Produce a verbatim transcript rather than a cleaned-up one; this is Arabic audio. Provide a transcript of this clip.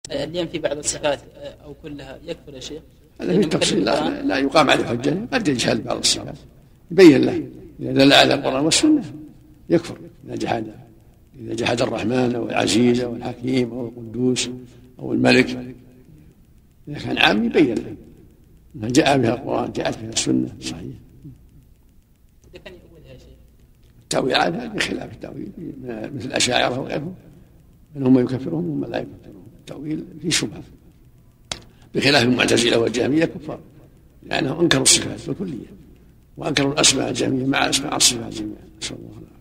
اللي ينفي بعض الصفات أو كلها يكفر يا شيخ؟ هذا في التفصيل لا, لا يقام عليه حجة، قد يجهل بعض الصفات يبين له إذا دل على القرآن والسنة يكفر. إذا جحد إذا جحد الرحمن أو العزيز أو الحكيم أو القدوس أو الملك، إذا كان عام يبين له ما جاء بها القرآن جاءت بها السنة صحيح. التأويل هذا بخلاف التأويل مثل الأشاعرة وغيرهم منهم يكفرهم وهم لا يكفرهم. التأويل في شبهة بخلاف المعتزلة والجهمية كفار لأنهم أنكروا الصفات بالكلية وأنكروا الأسماء الجميع مع أسماء الصفات جميعا. نسأل الله العافية.